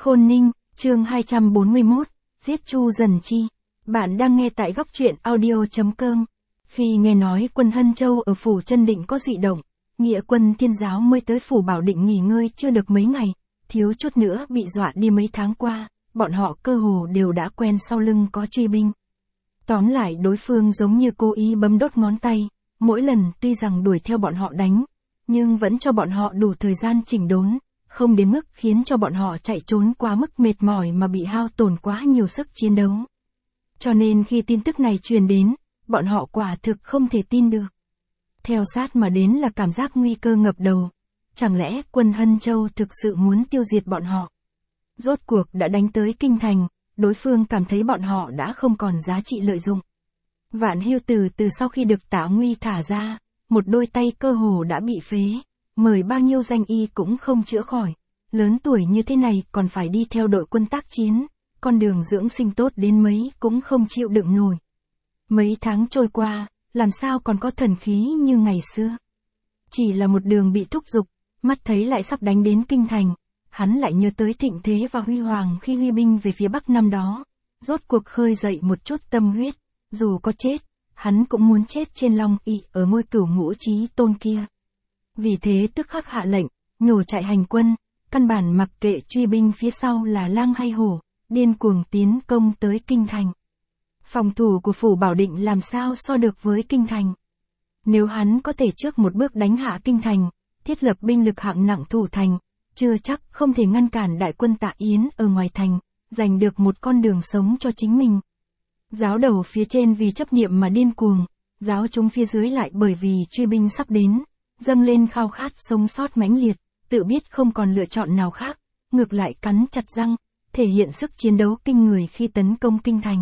Khôn Ninh, chương 241, giết Chu Dần Chi. Bạn đang nghe tại góc truyện audio.com. Khi nghe nói quân Hân Châu ở phủ Chân Định có dị động, nghĩa quân Thiên giáo mới tới phủ Bảo Định nghỉ ngơi chưa được mấy ngày, thiếu chút nữa bị dọa đi mấy tháng qua, bọn họ cơ hồ đều đã quen sau lưng có truy binh. Tóm lại đối phương giống như cố ý bấm đốt ngón tay, mỗi lần tuy rằng đuổi theo bọn họ đánh, nhưng vẫn cho bọn họ đủ thời gian chỉnh đốn, không đến mức khiến cho bọn họ chạy trốn quá mức mệt mỏi mà bị hao tổn quá nhiều sức chiến đấu. Cho nên khi tin tức này truyền đến, bọn họ quả thực không thể tin được. Theo sát mà đến là cảm giác nguy cơ ngập đầu. Chẳng lẽ quân Hân Châu thực sự muốn tiêu diệt bọn họ? Rốt cuộc đã đánh tới kinh thành, đối phương cảm thấy bọn họ đã không còn giá trị lợi dụng. Vạn Hưu từ sau khi được Tả Nguy thả ra, một đôi tay cơ hồ đã bị phế, mời bao nhiêu danh y cũng không chữa khỏi. Lớn tuổi như thế này còn phải đi theo đội quân tác chiến, con đường dưỡng sinh tốt đến mấy cũng không chịu đựng nổi. Mấy tháng trôi qua, làm sao còn có thần khí như ngày xưa. Chỉ là một đường bị thúc giục, mắt thấy lại sắp đánh đến kinh thành, hắn lại nhớ tới thịnh thế và huy hoàng khi huy binh về phía Bắc năm đó, rốt cuộc khơi dậy một chút tâm huyết, dù có chết, hắn cũng muốn chết trên long ỵ ở ngôi Cửu Ngũ Chí Tôn kia. Vì thế tức khắc hạ lệnh, nhổ chạy hành quân, căn bản mặc kệ truy binh phía sau là lang hay hổ, điên cuồng tiến công tới kinh thành. Phòng thủ của phủ Bảo Định làm sao so được với kinh thành. Nếu hắn có thể trước một bước đánh hạ kinh thành, thiết lập binh lực hạng nặng thủ thành, chưa chắc không thể ngăn cản đại quân Tạ Yến ở ngoài thành, giành được một con đường sống cho chính mình. Giáo đầu phía trên vì chấp niệm mà điên cuồng, giáo chúng phía dưới lại bởi vì truy binh sắp đến, dâng lên khao khát sống sót mãnh liệt, tự biết không còn lựa chọn nào khác, ngược lại cắn chặt răng, thể hiện sức chiến đấu kinh người khi tấn công kinh thành.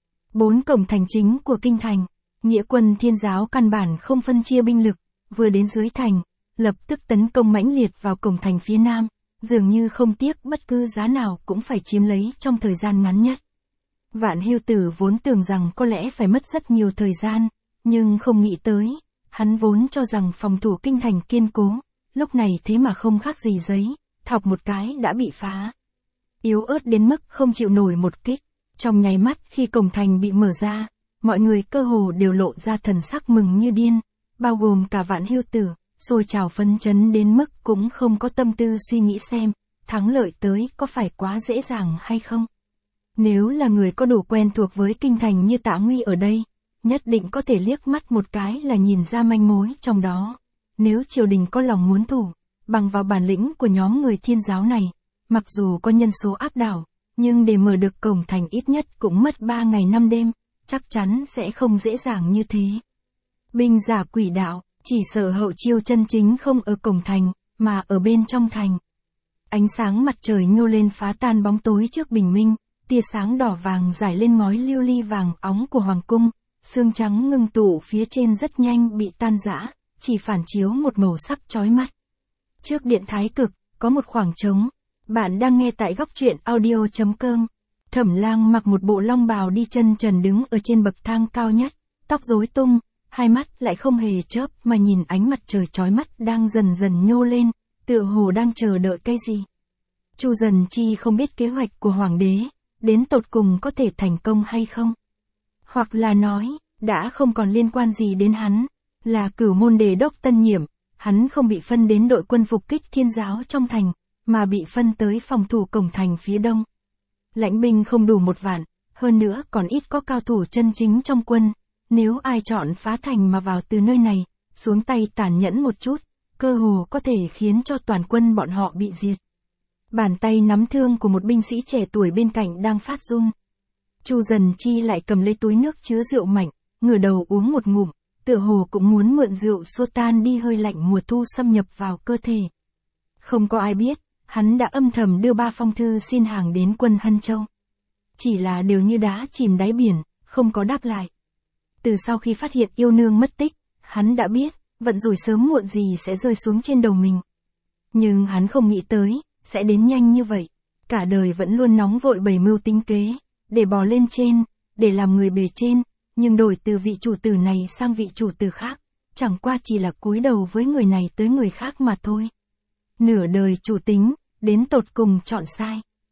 4 cổng thành chính của kinh thành, nghĩa quân Thiên giáo căn bản không phân chia binh lực, vừa đến dưới thành, lập tức tấn công mãnh liệt vào cổng thành phía nam, dường như không tiếc bất cứ giá nào cũng phải chiếm lấy trong thời gian ngắn nhất. Vạn Hưu Tử vốn tưởng rằng có lẽ phải mất rất nhiều thời gian, nhưng không nghĩ tới, hắn vốn cho rằng phòng thủ kinh thành kiên cố, lúc này thế mà không khác gì giấy, thọc một cái đã bị phá. Yếu ớt đến mức không chịu nổi một kích, trong nháy mắt khi cổng thành bị mở ra, mọi người cơ hồ đều lộ ra thần sắc mừng như điên, bao gồm cả Vạn Hưu Tử, sôi trào phấn chấn đến mức cũng không có tâm tư suy nghĩ xem, thắng lợi tới có phải quá dễ dàng hay không. Nếu là người có đủ quen thuộc với kinh thành như Tả Nguy ở đây, nhất định có thể liếc mắt một cái là nhìn ra manh mối trong đó. Nếu triều đình có lòng muốn thủ, bằng vào bản lĩnh của nhóm người Thiên giáo này, mặc dù có nhân số áp đảo, nhưng để mở được cổng thành ít nhất cũng mất 3 ngày 5 đêm, chắc chắn sẽ không dễ dàng như thế. Binh giả quỷ đạo, chỉ sợ hậu chiêu chân chính không ở cổng thành, mà ở bên trong thành. Ánh sáng mặt trời nhô lên phá tan bóng tối trước bình minh, tia sáng đỏ vàng rải lên ngói lưu ly vàng óng của hoàng cung, sương trắng ngưng tụ phía trên rất nhanh bị tan rã, chỉ phản chiếu một màu sắc chói mắt. Trước điện Thái Cực, có một khoảng trống. Bạn đang nghe tại góc truyện audio.com. Thẩm Lang mặc một bộ long bào đi chân trần đứng ở trên bậc thang cao nhất, tóc rối tung, hai mắt lại không hề chớp mà nhìn ánh mặt trời chói mắt đang dần dần nhô lên, tựa hồ đang chờ đợi cái gì. Chu Dần Chi không biết kế hoạch của hoàng đế, đến tột cùng có thể thành công hay không. Hoặc là nói, đã không còn liên quan gì đến hắn, là Cửu Môn Đề đốc tân nhiệm, hắn không bị phân đến đội quân phục kích Thiên giáo trong thành, mà bị phân tới phòng thủ cổng thành phía đông. Lãnh binh không đủ 1 vạn, hơn nữa còn ít có cao thủ chân chính trong quân, nếu ai chọn phá thành mà vào từ nơi này, xuống tay tàn nhẫn một chút, cơ hồ có thể khiến cho toàn quân bọn họ bị diệt. Bàn tay nắm thương của một binh sĩ trẻ tuổi bên cạnh đang phát run. Chu Dần Chi lại cầm lấy túi nước chứa rượu mạnh, ngửa đầu uống một ngụm, tựa hồ cũng muốn mượn rượu xua tan đi hơi lạnh mùa thu xâm nhập vào cơ thể. Không có ai biết, hắn đã âm thầm đưa 3 phong thư xin hàng đến quân Hân Châu. Chỉ là đều như đá chìm đáy biển, không có đáp lại. Từ sau khi phát hiện yêu nương mất tích, hắn đã biết, vận rủi sớm muộn gì sẽ rơi xuống trên đầu mình. Nhưng hắn không nghĩ tới, sẽ đến nhanh như vậy. Cả đời vẫn luôn nóng vội bày mưu tính kế, để bò lên trên, để làm người bề trên, nhưng đổi từ vị chủ tử này sang vị chủ tử khác, chẳng qua chỉ là cúi đầu với người này tới người khác mà thôi. Nửa đời chủ tính, đến tột cùng chọn sai.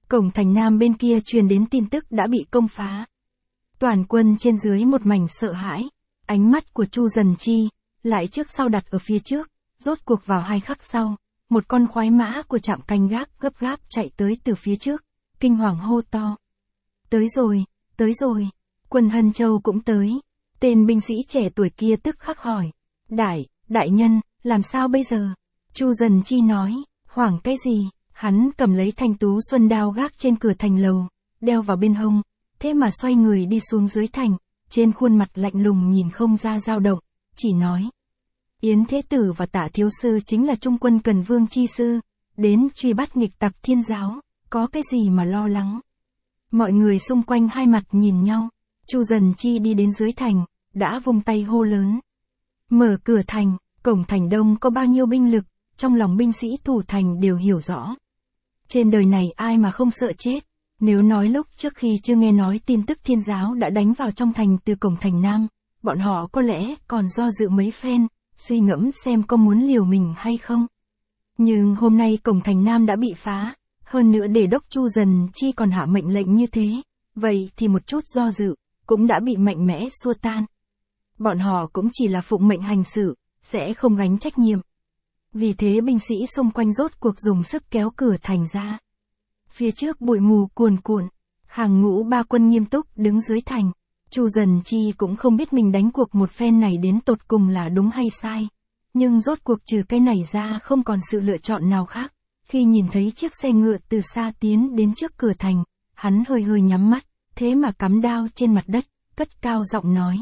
cổng thành nam bên kia truyền đến tin tức đã bị công phá. Toàn quân trên dưới một mảnh sợ hãi, ánh mắt của Chu Dần Chi, lại trước sau đặt ở phía trước, rốt cuộc vào 2 khắc sau, một con khoái mã của trạm canh gác gấp gáp chạy tới từ phía trước, kinh hoàng hô to. Tới rồi, quân Hân Châu cũng tới. Tên binh sĩ trẻ tuổi kia tức khắc hỏi. Đại nhân, làm sao bây giờ? Chu Dần Chi nói, hoảng cái gì? Hắn cầm lấy thanh tú xuân đao gác trên cửa thành lầu, đeo vào bên hông, thế mà xoay người đi xuống dưới thành, trên khuôn mặt lạnh lùng nhìn không ra dao động, chỉ nói. Yến Thế Tử và Tả Thiếu Sư chính là Trung quân Cần Vương chi sư, đến truy bắt nghịch tặc Thiên giáo, có cái gì mà lo lắng? Mọi người xung quanh hai mặt nhìn nhau, Chu Dần Chi đi đến dưới thành, đã vung tay hô lớn. Mở cửa thành, cổng thành đông có bao nhiêu binh lực, trong lòng binh sĩ thủ thành đều hiểu rõ. Trên đời này ai mà không sợ chết, nếu nói lúc trước khi chưa nghe nói tin tức Thiên giáo đã đánh vào trong thành từ cổng thành nam, bọn họ có lẽ còn do dự mấy phen, suy ngẫm xem có muốn liều mình hay không. Nhưng hôm nay cổng thành nam đã bị phá, hơn nữa để đốc Chu Dần Chi còn hạ mệnh lệnh như thế, vậy thì một chút do dự, cũng đã bị mạnh mẽ xua tan. Bọn họ cũng chỉ là phụng mệnh hành sự, sẽ không gánh trách nhiệm. Vì thế binh sĩ xung quanh rốt cuộc dùng sức kéo cửa thành ra. Phía trước bụi mù cuồn cuộn, hàng ngũ 3 quân nghiêm túc đứng dưới thành. Chu Dần Chi cũng không biết mình đánh cuộc một phen này đến tột cùng là đúng hay sai. Nhưng rốt cuộc trừ cái này ra không còn sự lựa chọn nào khác. Khi nhìn thấy chiếc xe ngựa từ xa tiến đến trước cửa thành, hắn hơi nhắm mắt, thế mà cắm đao trên mặt đất, cất cao giọng nói.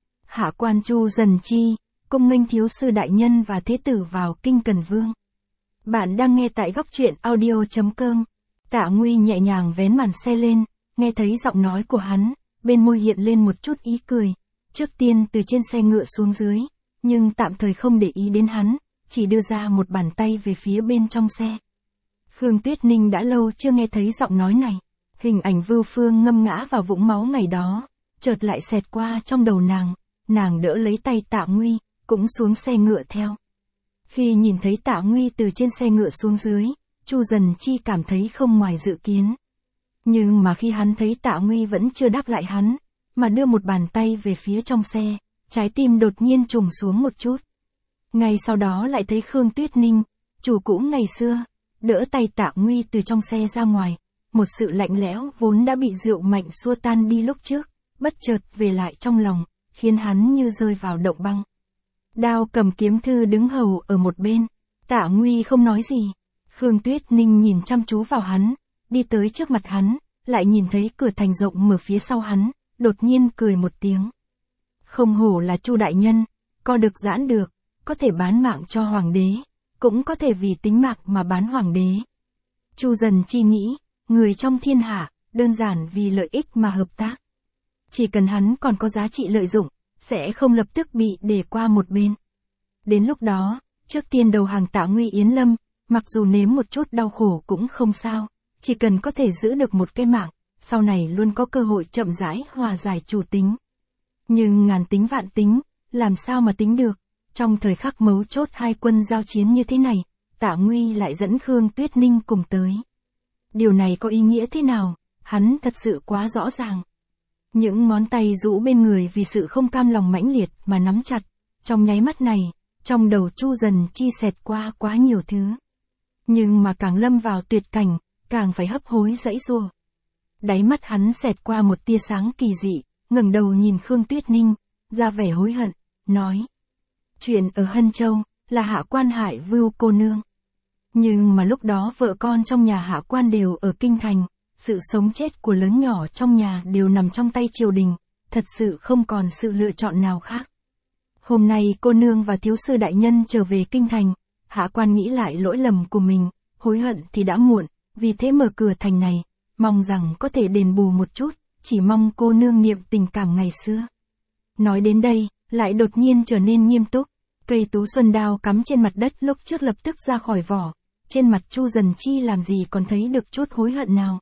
Hạ quan Chu Dần Chi, cung nghênh thiếu sư đại nhân và thế tử vào kinh Cần Vương. Bạn đang nghe tại góc truyện audio.com. Tạ Nguy nhẹ nhàng vén màn xe lên, nghe thấy giọng nói của hắn, bên môi hiện lên một chút ý cười. Trước tiên từ trên xe ngựa xuống dưới, nhưng tạm thời không để ý đến hắn, chỉ đưa ra một bàn tay về phía bên trong xe. Khương Tuyết Ninh đã lâu chưa nghe thấy giọng nói này. Hình ảnh Vưu Phương ngâm ngã vào vũng máu ngày đó, chợt lại xẹt qua trong đầu nàng đỡ lấy tay Tạ Nguy, cũng xuống xe ngựa theo. Khi nhìn thấy Tạ Nguy từ trên xe ngựa xuống dưới, Chu Dần Chi cảm thấy không ngoài dự kiến. Nhưng mà khi hắn thấy Tạ Nguy vẫn chưa đáp lại hắn, mà đưa một bàn tay về phía trong xe, trái tim đột nhiên trùng xuống một chút. Ngay sau đó lại thấy Khương Tuyết Ninh, chủ cũ ngày xưa, đỡ tay Tạ Nguy từ trong xe ra ngoài, một sự lạnh lẽo vốn đã bị rượu mạnh xua tan đi lúc trước, bất chợt về lại trong lòng, khiến hắn như rơi vào động băng. Đao cầm kiếm thư đứng hầu ở một bên, Tạ Nguy không nói gì. Khương Tuyết Ninh nhìn chăm chú vào hắn, đi tới trước mặt hắn, lại nhìn thấy cửa thành rộng mở phía sau hắn, đột nhiên cười một tiếng. Không hổ là Chu đại nhân, co được giãn được, có thể bán mạng cho hoàng đế, cũng có thể vì tính mạng mà bán hoàng đế. Chu Dần Chi nghĩ, người trong thiên hạ, đơn giản vì lợi ích mà hợp tác. Chỉ cần hắn còn có giá trị lợi dụng, sẽ không lập tức bị để qua một bên. Đến lúc đó, trước tiên đầu hàng Tạ Nguy Yến Lâm, mặc dù nếm một chút đau khổ cũng không sao, chỉ cần có thể giữ được một cái mạng, sau này luôn có cơ hội chậm rãi hòa giải chủ tính. Nhưng ngàn tính vạn tính, làm sao mà tính được, trong thời khắc mấu chốt hai quân giao chiến như thế này, Tạ Nguy lại dẫn Khương Tuyết Ninh cùng tới. Điều này có ý nghĩa thế nào, hắn thật sự quá rõ ràng. Những ngón tay rũ bên người vì sự không cam lòng mãnh liệt mà nắm chặt, trong nháy mắt này, trong đầu Chu Dần Chi xẹt qua quá nhiều thứ. Nhưng mà càng lâm vào tuyệt cảnh, càng phải hấp hối giãy giụa. Đáy mắt hắn xẹt qua một tia sáng kỳ dị, ngẩng đầu nhìn Khương Tuyết Ninh, ra vẻ hối hận, nói. Chuyện ở Hân Châu, là hạ quan hại Vưu cô nương. Nhưng mà lúc đó vợ con trong nhà hạ quan đều ở kinh thành, sự sống chết của lớn nhỏ trong nhà đều nằm trong tay triều đình, thật sự không còn sự lựa chọn nào khác. Hôm nay cô nương và thiếu sư đại nhân trở về kinh thành, hạ quan nghĩ lại lỗi lầm của mình, hối hận thì đã muộn, vì thế mở cửa thành này, mong rằng có thể đền bù một chút, chỉ mong cô nương niệm tình cảm ngày xưa. Nói đến đây, lại đột nhiên trở nên nghiêm túc, cây tú xuân đao cắm trên mặt đất lúc trước lập tức ra khỏi vỏ, trên mặt Chu Dần Chi làm gì còn thấy được chút hối hận nào.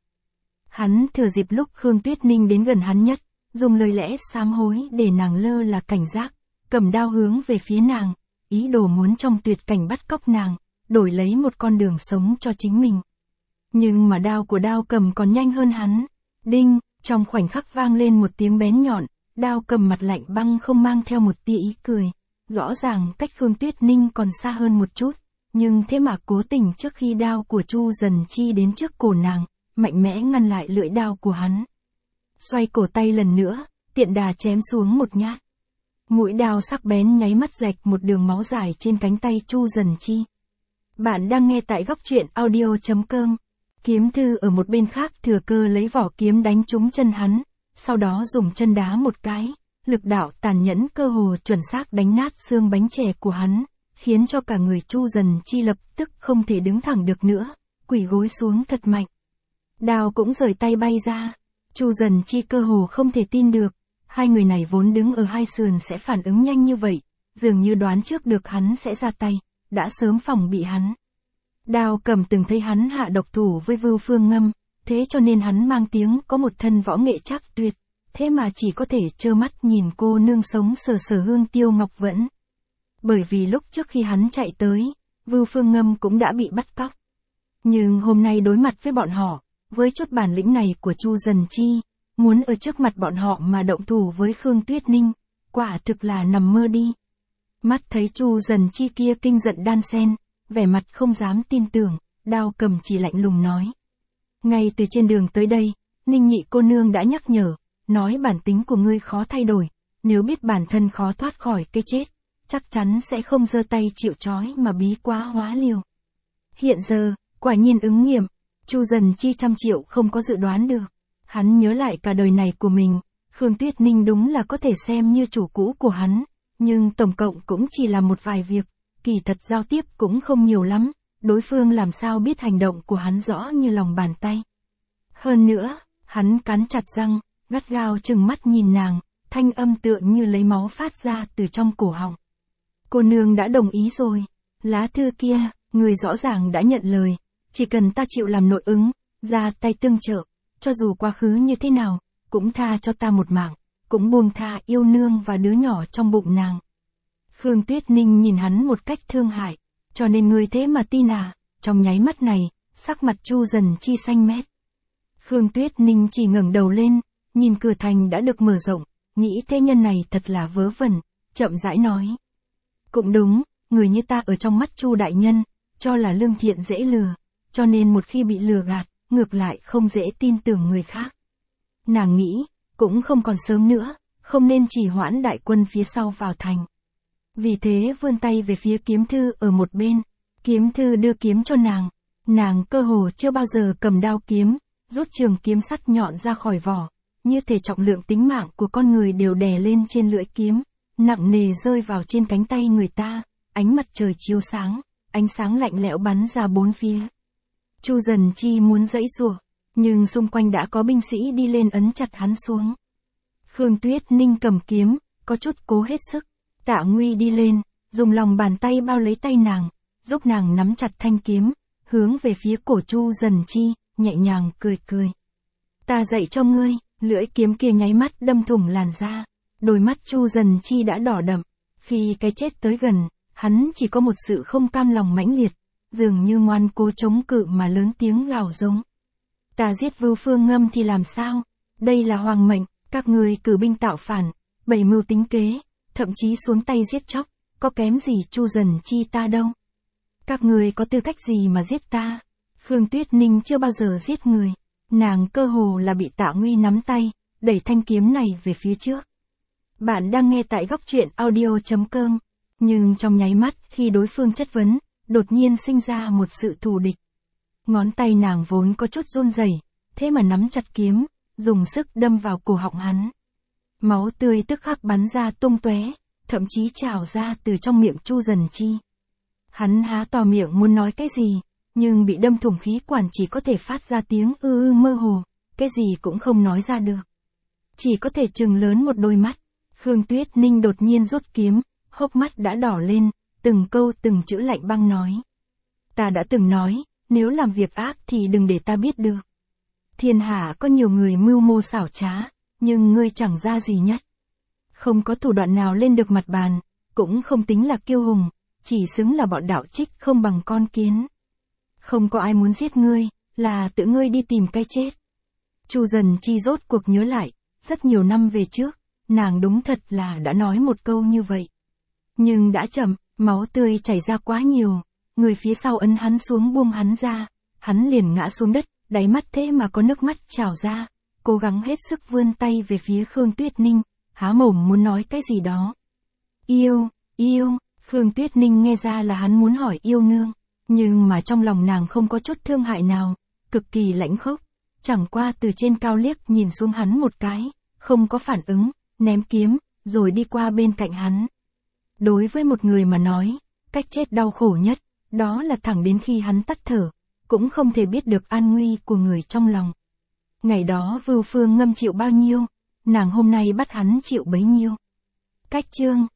Hắn thừa dịp lúc Khương Tuyết Ninh đến gần hắn nhất, dùng lời lẽ sám hối để nàng lơ là cảnh giác, cầm đao hướng về phía nàng, ý đồ muốn trong tuyệt cảnh bắt cóc nàng, đổi lấy một con đường sống cho chính mình. Nhưng mà đao của Đao Cầm còn nhanh hơn hắn. Đinh, trong khoảnh khắc vang lên một tiếng bén nhọn, Đao Cầm mặt lạnh băng không mang theo một tia ý cười. Rõ ràng cách Khương Tuyết Ninh còn xa hơn một chút, nhưng thế mà cố tình trước khi đao của Chu Dần Chi đến trước cổ nàng, mạnh mẽ ngăn lại lưỡi đao của hắn. Xoay cổ tay lần nữa, tiện đà chém xuống một nhát. Mũi đao sắc bén nháy mắt rạch một đường máu dài trên cánh tay Chu Dần Chi. Bạn đang nghe tại góc truyện audio.com. Kiếm Thư ở một bên khác thừa cơ lấy vỏ kiếm đánh trúng chân hắn, sau đó dùng chân đá một cái, lực đạo tàn nhẫn cơ hồ chuẩn xác đánh nát xương bánh chè của hắn, khiến cho cả người Chu Dần Chi lập tức không thể đứng thẳng được nữa, quỳ gối xuống thật mạnh. Đao cũng rời tay bay ra. Chu Dần Chi cơ hồ không thể tin được, hai người này vốn đứng ở hai sườn sẽ phản ứng nhanh như vậy, dường như đoán trước được hắn sẽ ra tay, đã sớm phòng bị hắn. Đao Cầm từng thấy hắn hạ độc thủ với Vưu Phương Ngâm, thế cho nên hắn mang tiếng có một thân võ nghệ chắc tuyệt, thế mà chỉ có thể trơ mắt nhìn cô nương sống sờ sờ hương tiêu ngọc vẫn. Bởi vì lúc trước khi hắn chạy tới, Vưu Phương Ngâm cũng đã bị bắt cóc. Nhưng hôm nay đối mặt với bọn họ, với chút bản lĩnh này của Chu Dần Chi, muốn ở trước mặt bọn họ mà động thủ với Khương Tuyết Ninh, quả thực là nằm mơ đi. Mắt thấy Chu Dần Chi kia kinh giận đan sen, vẻ mặt không dám tin tưởng, Đao Cầm chỉ lạnh lùng nói. Ngay từ trên đường tới đây, Ninh Nhị cô nương đã nhắc nhở, nói bản tính của ngươi khó thay đổi, nếu biết bản thân khó thoát khỏi cái chết, chắc chắn sẽ không giơ tay chịu trói mà bí quá hóa liều. Hiện giờ, quả nhiên ứng nghiệm, Chu Dần Chi 100 triệu không có dự đoán được. Hắn nhớ lại cả đời này của mình, Khương Tuyết Ninh đúng là có thể xem như chủ cũ của hắn, nhưng tổng cộng cũng chỉ là một vài việc, kỳ thật giao tiếp cũng không nhiều lắm, đối phương làm sao biết hành động của hắn rõ như lòng bàn tay. Hơn nữa, hắn cắn chặt răng, gắt gao chừng mắt nhìn nàng, thanh âm tựa như lấy máu phát ra từ trong cổ họng. Cô nương đã đồng ý rồi, lá thư kia, người rõ ràng đã nhận lời, chỉ cần ta chịu làm nội ứng, ra tay tương trợ, cho dù quá khứ như thế nào, cũng tha cho ta một mạng, cũng buông tha yêu nương và đứa nhỏ trong bụng nàng. Khương Tuyết Ninh nhìn hắn một cách thương hại, cho nên ngươi thế mà tin à, trong nháy mắt này, sắc mặt Chu Dần Chi xanh mét. Khương Tuyết Ninh chỉ ngẩng đầu lên, nhìn cửa thành đã được mở rộng, nghĩ thế nhân này thật là vớ vẩn, chậm rãi nói. Cũng đúng, người như ta ở trong mắt Chu đại nhân, cho là lương thiện dễ lừa, cho nên một khi bị lừa gạt, ngược lại không dễ tin tưởng người khác. Nàng nghĩ, cũng không còn sớm nữa, không nên trì hoãn đại quân phía sau vào thành. Vì thế vươn tay về phía Kiếm Thư ở một bên, Kiếm Thư đưa kiếm cho nàng cơ hồ chưa bao giờ cầm đao kiếm, rút trường kiếm sắt nhọn ra khỏi vỏ, như thể trọng lượng tính mạng của con người đều đè lên trên lưỡi kiếm, nặng nề rơi vào trên cánh tay người ta, ánh mặt trời chiếu sáng, ánh sáng lạnh lẽo bắn ra bốn phía. Chu Dần Chi muốn giãy giụa, nhưng xung quanh đã có binh sĩ đi lên ấn chặt hắn xuống. Khương Tuyết Ninh cầm kiếm, có chút cố hết sức. Tạ Nguy đi lên, dùng lòng bàn tay bao lấy tay nàng, giúp nàng nắm chặt thanh kiếm, hướng về phía cổ Chu Dần Chi, nhẹ nhàng cười cười. Ta dạy cho ngươi, lưỡi kiếm kia nháy mắt đâm thủng làn da, đôi mắt Chu Dần Chi đã đỏ đậm. Khi cái chết tới gần, hắn chỉ có một sự không cam lòng mãnh liệt, dường như ngoan cố chống cự mà lớn tiếng gào giống. Ta giết Vưu Phương Ngâm thì làm sao? Đây là hoàng mệnh, các ngươi cử binh tạo phản, bày mưu tính kế, thậm chí xuống tay giết chóc, có kém gì Chu Dần Chi ta đâu. Các ngươi có tư cách gì mà giết ta? Khương Tuyết Ninh chưa bao giờ giết người, nàng cơ hồ là bị Tạ Nguy nắm tay, đẩy thanh kiếm này về phía trước. Bạn đang nghe tại góc truyện audio.com, nhưng trong nháy mắt khi đối phương chất vấn, đột nhiên sinh ra một sự thù địch. Ngón tay nàng vốn có chút run rẩy, thế mà nắm chặt kiếm, dùng sức đâm vào cổ họng hắn. Máu tươi tức khắc bắn ra tung tóe, thậm chí trào ra từ trong miệng Chu Dần Chi. Hắn há to miệng muốn nói cái gì, nhưng bị đâm thủng khí quản chỉ có thể phát ra tiếng ư mơ hồ, cái gì cũng không nói ra được. Chỉ có thể trừng lớn một đôi mắt. Khương Tuyết Ninh đột nhiên rút kiếm, hốc mắt đã đỏ lên, từng câu từng chữ lạnh băng nói. Ta đã từng nói, nếu làm việc ác thì đừng để ta biết được. Thiên hạ có nhiều người mưu mô xảo trá, nhưng ngươi chẳng ra gì nhất. Không có thủ đoạn nào lên được mặt bàn, cũng không tính là kiêu hùng, chỉ xứng là bọn đạo trích không bằng con kiến. Không có ai muốn giết ngươi, là tự ngươi đi tìm cái chết. Chu Dần Chi rốt cuộc nhớ lại, rất nhiều năm về trước, nàng đúng thật là đã nói một câu như vậy. Nhưng đã chậm, máu tươi chảy ra quá nhiều, người phía sau ấn hắn xuống buông hắn ra, hắn liền ngã xuống đất, đáy mắt thế mà có nước mắt trào ra, cố gắng hết sức vươn tay về phía Khương Tuyết Ninh, há mồm muốn nói cái gì đó. Yêu, Khương Tuyết Ninh nghe ra là hắn muốn hỏi yêu nương, nhưng mà trong lòng nàng không có chút thương hại nào, cực kỳ lãnh khốc, chẳng qua từ trên cao liếc nhìn xuống hắn một cái, không có phản ứng, ném kiếm, rồi đi qua bên cạnh hắn. Đối với một người mà nói, cách chết đau khổ nhất, đó là thẳng đến khi hắn tắt thở, cũng không thể biết được an nguy của người trong lòng. Ngày đó Vưu Phương Ngâm chịu bao nhiêu, nàng hôm nay bắt hắn chịu bấy nhiêu. Cách chương